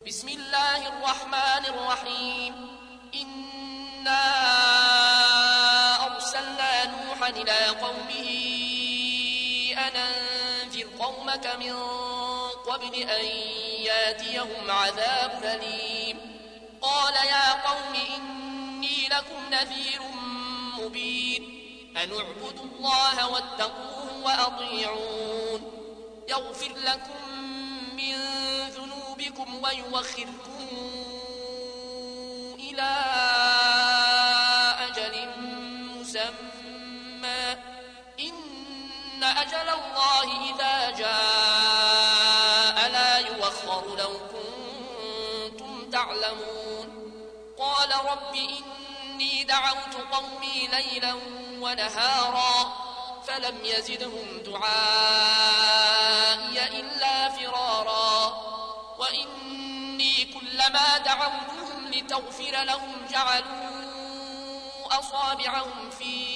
بسم الله الرحمن الرحيم إنا أرسلنا نوحا إلى قومه أن أنذر قومك من قبل أن ياتيهم عذاب أليم قال يا قوم إني لكم نذير مبين أن اعبدوا الله واتقوه وأطيعون يغفر لكم من ذنوبكم ويؤخركم إلى أجل مسمى إن أجل الله إذا جاء لا يؤخر لو كنتم تعلمون قال رب إني دعوت قومي ليلا ونهارا فلم يزدهم دعائي إلا فرارا وإني كلما دعوتهم لتغفر لهم جعلوا أصابعهم في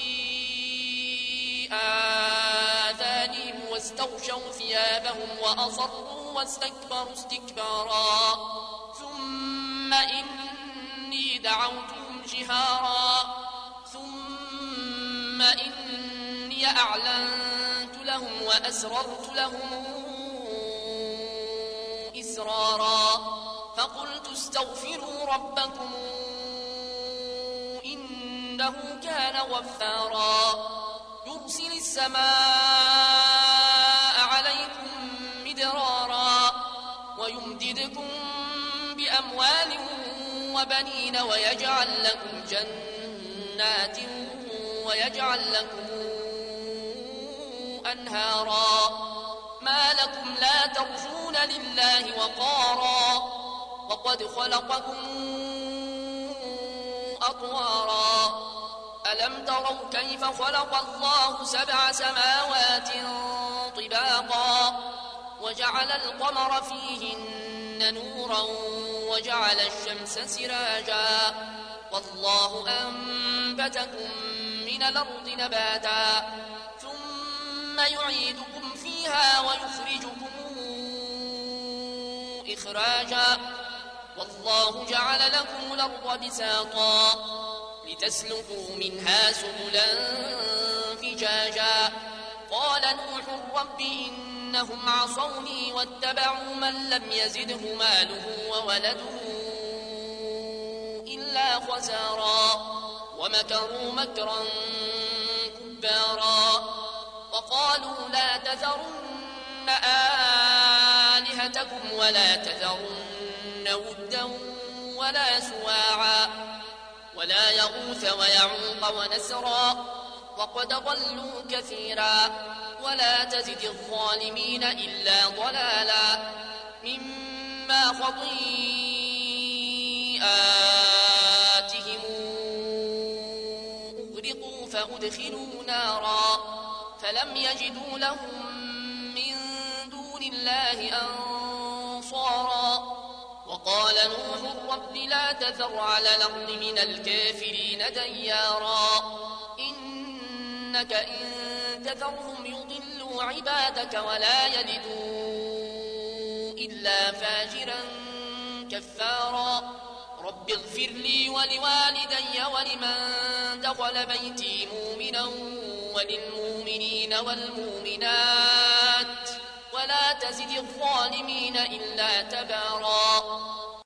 آذانهم واستغشوا ثيابهم وأصروا واستكبروا استكبارا ثم إني دعوتهم جهارا ثم إني أعلنت لهم وأسررت لهم إسرارا فقلت استغفروا ربكم إنه كان غفارا يرسل السماء عليكم مدرارا ويمددكم بأموال وبنين ويجعل لكم جنات ويجعل لكم أنهارا ما لكم لا ترجون لله وقارا وقد خلقكم أطوارا ألم تروا كيف خلق الله 7 سماوات طباقا وجعل القمر فيهن نورا وجعل الشمس سراجا والله أنبتكم من الأرض نباتا ثم يعيدكم فيها ويخرجكم إخراجا والله جعل لكم الأرض بساطا لتسلكوا منها سبلا فجاجا قال نوح رب إنهم عصوني واتبعوا من لم يزده ماله وولده إلا خسارا ومكروا مكرا كبارا وقالوا لا تذرن آلهتكم ولا تذرن ودا ولا سواعا ولا يغوث ويعوق ونسرا وقد ضلوا كثيرا ولا تزد الظالمين إلا ضلالا مما خطيئاتهم أغرقوا فأدخلوا نارا فلم يجدوا لهم من دون الله أنصارا وقال نوح رب لا تذر على الأرض من الكافرين ديارا إنك إن تذرهم يضلوا عبادك ولا يلدوا إلا فاجرا كفارا رب اغفر لي ولوالدي ولمن دخل بيتي مؤمنا وللمؤمنين والمؤمنات ولا تزد الظالمين إلا تبارا